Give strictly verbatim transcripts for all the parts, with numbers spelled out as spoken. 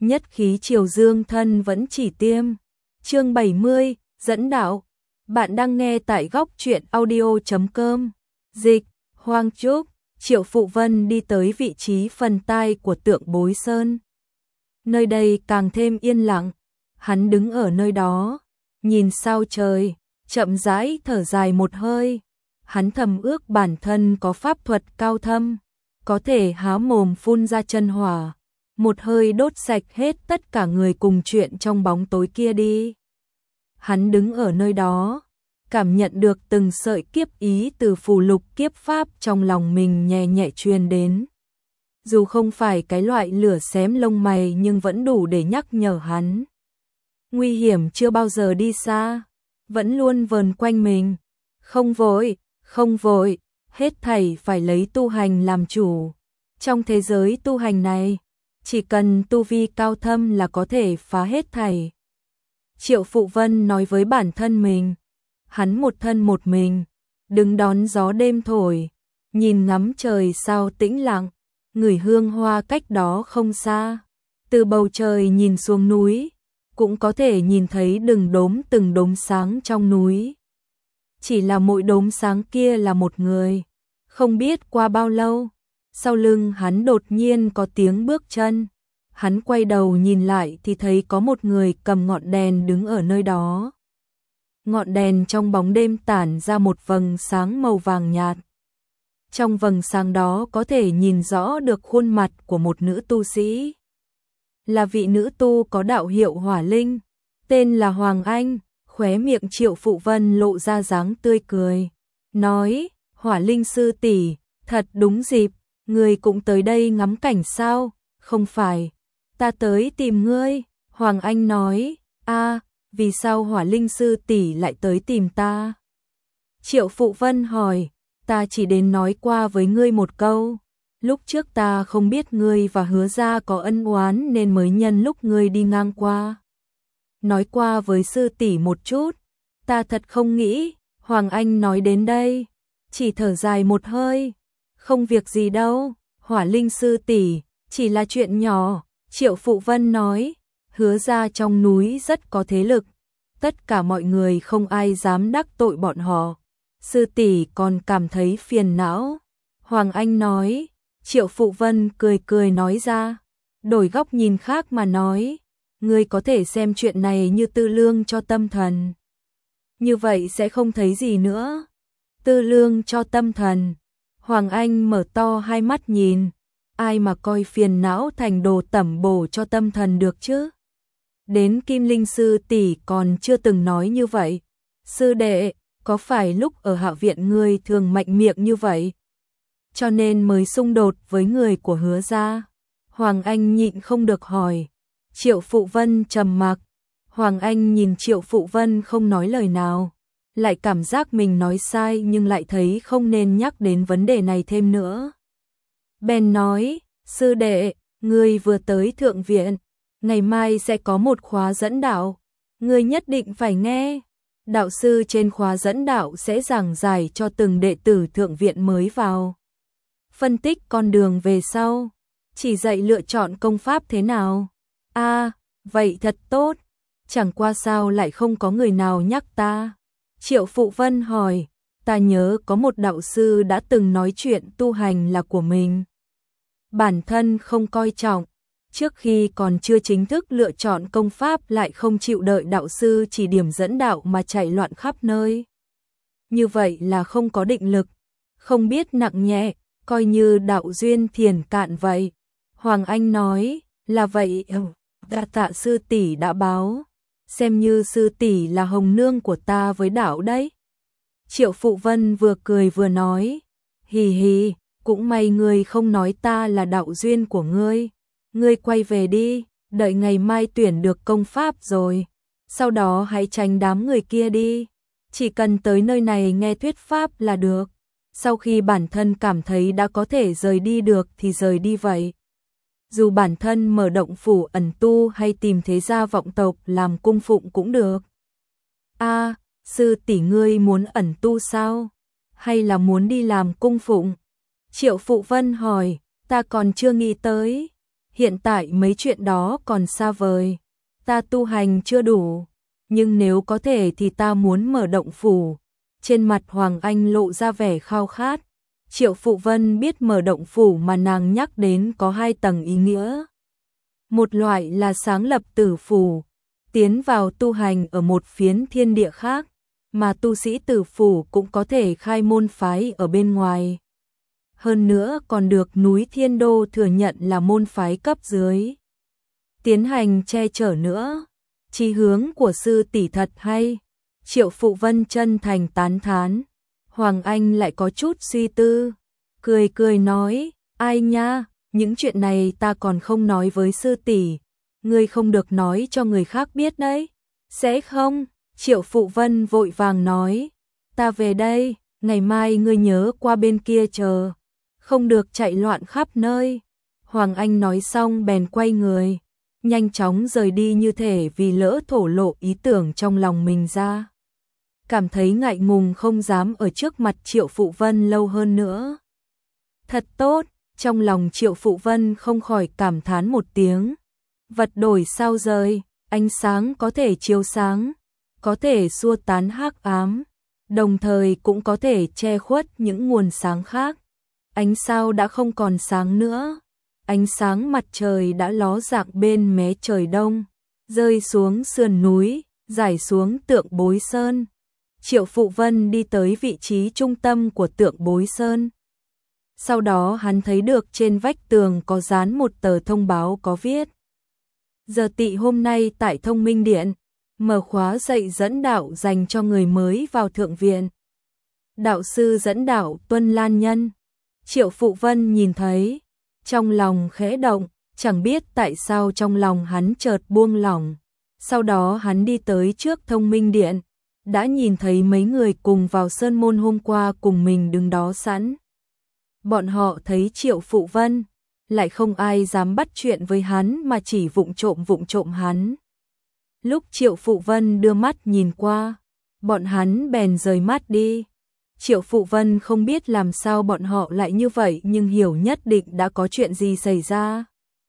nhất khí triều dương thân vẫn chỉ tiêm. Chương bảy mươi, dẫn đạo. Bạn đang nghe tại góc truyện audio chấm com. Dịch, Hoang Trúc. Triệu Phụ Vân đi tới vị trí phần tai của tượng Bối Sơn. Nơi đây càng thêm yên lặng. Hắn đứng ở nơi đó, nhìn sao trời, chậm rãi thở dài một hơi. Hắn thầm ước bản thân có pháp thuật cao thâm, có thể há mồm phun ra chân hỏa, một hơi đốt sạch hết tất cả người cùng chuyện trong bóng tối kia đi. Hắn đứng ở nơi đó, cảm nhận được từng sợi kiếp ý từ phù lục kiếp pháp trong lòng mình nhẹ nhẹ truyền đến. Dù không phải cái loại lửa xém lông mày nhưng vẫn đủ để nhắc nhở hắn. Nguy hiểm chưa bao giờ đi xa, vẫn luôn vờn quanh mình. Không vội, không vội, hết thảy phải lấy tu hành làm chủ. Trong thế giới tu hành này, chỉ cần tu vi cao thâm là có thể phá hết thảy. Triệu Phụ Vân nói với bản thân mình. Hắn một thân một mình, đứng đón gió đêm thổi, nhìn ngắm trời sao tĩnh lặng, ngửi hương hoa cách đó không xa. Từ bầu trời nhìn xuống núi, cũng có thể nhìn thấy từng đốm từng đốm sáng trong núi. Chỉ là mỗi đốm sáng kia là một người. Không biết qua bao lâu, sau lưng hắn đột nhiên có tiếng bước chân. Hắn quay đầu nhìn lại thì thấy có một người cầm ngọn đèn đứng ở nơi đó. Ngọn đèn trong bóng đêm tản ra một vầng sáng màu vàng nhạt. Trong vầng sáng đó có thể nhìn rõ được khuôn mặt của một nữ tu sĩ. Là vị nữ tu có đạo hiệu Hỏa Linh, tên là Hoàng Anh. Khóe miệng Triệu Phụ Vân lộ ra dáng tươi cười, nói: Hỏa Linh sư tỷ, thật đúng dịp, ngươi cũng tới đây ngắm cảnh sao? Không phải, ta tới tìm ngươi. Hoàng Anh nói: a, vì sao Hỏa Linh sư tỷ lại tới tìm ta? Triệu Phụ Vân hỏi: ta chỉ đến nói qua với ngươi một câu. Lúc trước ta không biết ngươi và Hứa gia có ân oán nên mới nhân lúc ngươi đi ngang qua, nói qua với sư tỷ một chút. Ta thật không nghĩ. Hoàng Anh nói đến đây, chỉ thở dài một hơi. Không việc gì đâu, Hỏa Linh sư tỷ, chỉ là chuyện nhỏ. Triệu Phụ Vân nói: Hứa gia trong núi rất có thế lực, tất cả mọi người không ai dám đắc tội bọn họ. Sư tỷ còn cảm thấy phiền não. Hoàng Anh nói. Triệu Phụ Vân cười cười nói ra, đổi góc nhìn khác mà nói: ngươi có thể xem chuyện này như tư lương cho tâm thần. Như vậy sẽ không thấy gì nữa. Tư lương cho tâm thần. Hoàng Anh mở to hai mắt nhìn. Ai mà coi phiền não thành đồ tẩm bổ cho tâm thần được chứ? Đến Kim Linh sư tỷ còn chưa từng nói như vậy. Sư đệ, có phải lúc ở Hạ viện ngươi thường mạnh miệng như vậy, cho nên mới xung đột với người của Hứa gia? Hoàng Anh nhịn không được hỏi. Triệu Phụ Vân trầm mặc. Hoàng Anh nhìn Triệu Phụ Vân không nói lời nào, lại cảm giác mình nói sai nhưng lại thấy không nên nhắc đến vấn đề này thêm nữa. Bèn nói: sư đệ, ngươi vừa tới thượng viện, ngày mai sẽ có một khóa dẫn đạo, ngươi nhất định phải nghe. Đạo sư trên khóa dẫn đạo sẽ giảng giải cho từng đệ tử thượng viện mới vào, phân tích con đường về sau, chỉ dạy lựa chọn công pháp thế nào. A, à, vậy thật tốt. Chẳng qua sao lại không có người nào nhắc ta? Triệu Phụ Vân hỏi. Ta nhớ có một đạo sư đã từng nói chuyện tu hành là của mình, bản thân không coi trọng, trước khi còn chưa chính thức lựa chọn công pháp lại không chịu đợi đạo sư chỉ điểm dẫn đạo mà chạy loạn khắp nơi. Như vậy là không có định lực, không biết nặng nhẹ, coi như đạo duyên thiền cạn vậy. Hoàng Anh nói. Là vậy. Đa tạ sư tỷ đã báo, xem như sư tỷ là hồng nương của ta với đạo đấy. Triệu Phụ Vân vừa cười vừa nói. Hì hì, cũng may ngươi không nói ta là đạo duyên của ngươi. Ngươi quay về đi, đợi ngày mai tuyển được công pháp rồi, sau đó hãy tránh đám người kia đi. Chỉ cần tới nơi này nghe thuyết pháp là được. Sau khi bản thân cảm thấy đã có thể rời đi được thì rời đi vậy. Dù bản thân mở động phủ ẩn tu hay tìm thế gia vọng tộc làm cung phụng cũng được. A, à, sư tỷ ngươi muốn ẩn tu sao? Hay là muốn đi làm cung phụng? Triệu Phụ Vân hỏi. Ta còn chưa nghĩ tới. hiện tại mấy chuyện đó còn xa vời, ta tu hành chưa đủ, nhưng nếu có thể thì ta muốn mở động phủ. Trên mặt Hoàng Anh lộ ra vẻ khao khát. Triệu Phụ Vân biết mở động phủ mà nàng nhắc đến có hai tầng ý nghĩa. Một loại là sáng lập tử phủ, tiến vào tu hành ở một phiến thiên địa khác, mà tu sĩ tử phủ cũng có thể khai môn phái ở bên ngoài. Hơn nữa còn được núi Thiên Đô thừa nhận là môn phái cấp dưới. Tiến hành che chở nữa, chí hướng của sư tỷ thật hay. Triệu Phụ Vân chân thành tán thán. Hoàng Anh lại có chút suy tư, cười cười nói, ai nha, những chuyện này ta còn không nói với sư tỷ, ngươi không được nói cho người khác biết đấy. Sẽ không? Triệu Phụ Vân vội vàng nói, ta về đây, ngày mai ngươi nhớ qua bên kia chờ, không được chạy loạn khắp nơi. Hoàng Anh nói xong bèn quay người, nhanh chóng rời đi như thể vì lỡ thổ lộ ý tưởng trong lòng mình ra. Cảm thấy ngại ngùng không dám ở trước mặt Triệu Phụ Vân lâu hơn nữa. Thật tốt, trong lòng Triệu Phụ Vân không khỏi cảm thán một tiếng. Vật đổi sao rời, ánh sáng có thể chiếu sáng, có thể xua tán hắc ám, đồng thời cũng có thể che khuất những nguồn sáng khác. Ánh sao đã không còn sáng nữa, ánh sáng mặt trời đã ló dạng bên mé trời đông, rơi xuống sườn núi, rải xuống Tượng Bối Sơn. Triệu Phụ Vân đi tới vị trí trung tâm của Tượng Bối Sơn. Sau đó hắn thấy được trên vách tường có dán một tờ thông báo có viết: giờ tỵ hôm nay tại Thông Minh Điện, mở khóa dạy dẫn đạo dành cho người mới vào thượng viện. Đạo sư dẫn đạo Tuân Lan Nhân. Triệu Phụ Vân nhìn thấy, trong lòng khẽ động, chẳng biết tại sao trong lòng hắn chợt buông lỏng. Sau đó hắn đi tới trước Thông Minh Điện, đã nhìn thấy mấy người cùng vào sơn môn hôm qua cùng mình đứng đó sẵn. Bọn họ thấy Triệu Phụ Vân, lại không ai dám bắt chuyện với hắn mà chỉ vụng trộm vụng trộm hắn. Lúc Triệu Phụ Vân đưa mắt nhìn qua, bọn hắn bèn rời mắt đi. Triệu Phụ Vân không biết làm sao bọn họ lại như vậy, nhưng hiểu nhất định đã có chuyện gì xảy ra.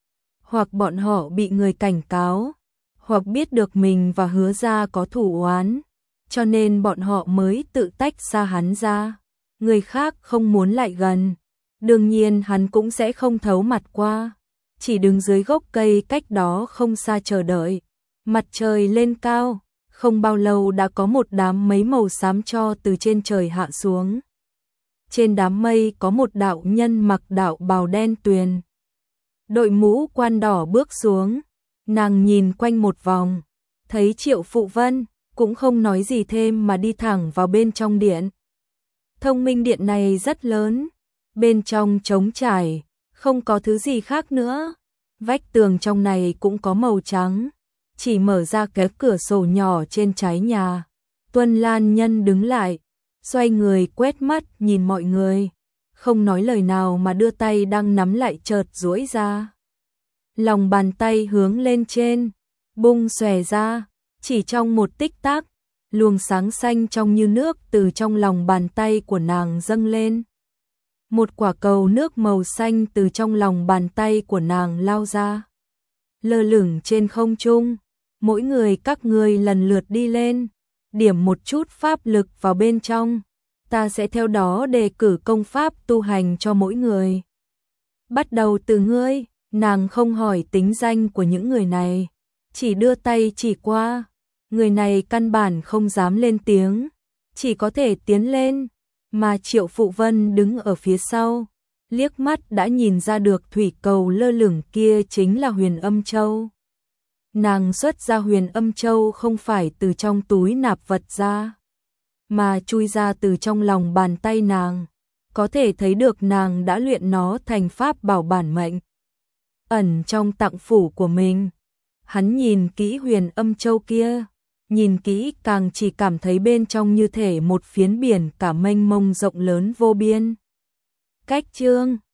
Hoặc bọn họ bị người cảnh cáo, hoặc biết được mình và Hứa gia có thủ oán, cho nên bọn họ mới tự tách xa hắn ra. Người khác không muốn lại gần, đương nhiên hắn cũng sẽ không thấu mặt qua, chỉ đứng dưới gốc cây cách đó không xa chờ đợi. Mặt trời lên cao, không bao lâu đã có một đám mây màu xám cho từ trên trời hạ xuống. Trên đám mây có một đạo nhân mặc đạo bào đen tuyền, đội mũ quan đỏ bước xuống. Nàng nhìn quanh một vòng, thấy Triệu Phụ Vân, cũng không nói gì thêm mà đi thẳng vào bên trong điện. Thông Minh Điện này rất lớn, bên trong trống trải, không có thứ gì khác nữa. Vách tường trong này cũng có màu trắng, chỉ mở ra cái cửa sổ nhỏ trên trái nhà. Tuân Lan Nhân đứng lại, xoay người quét mắt nhìn mọi người, không nói lời nào mà đưa tay đang nắm lại chợt duỗi ra. Lòng bàn tay hướng lên trên, bung xòe ra, chỉ trong một tích tắc, luồng sáng xanh trong như nước từ trong lòng bàn tay của nàng dâng lên. Một quả cầu nước màu xanh từ trong lòng bàn tay của nàng lao ra, lơ lửng trên không trung. Mỗi người các ngươi lần lượt đi lên, điểm một chút pháp lực vào bên trong, ta sẽ theo đó đề cử công pháp tu hành cho mỗi người. Bắt đầu từ ngươi. Nàng không hỏi tính danh của những người này, chỉ đưa tay chỉ qua. Người này căn bản không dám lên tiếng, chỉ có thể tiến lên, mà Triệu Phụ Vân đứng ở phía sau, liếc mắt đã nhìn ra được thủy cầu lơ lửng kia chính là Huyền Âm Châu. Nàng xuất ra Huyền Âm Châu không phải từ trong túi nạp vật ra, mà chui ra từ trong lòng bàn tay nàng, có thể thấy được nàng đã luyện nó thành pháp bảo bản mệnh. Ẩn trong tạng phủ của mình, hắn nhìn kỹ Huyền Âm Châu kia, nhìn kỹ càng chỉ cảm thấy bên trong như thể một phiến biển cả mênh mông rộng lớn vô biên. Cách chương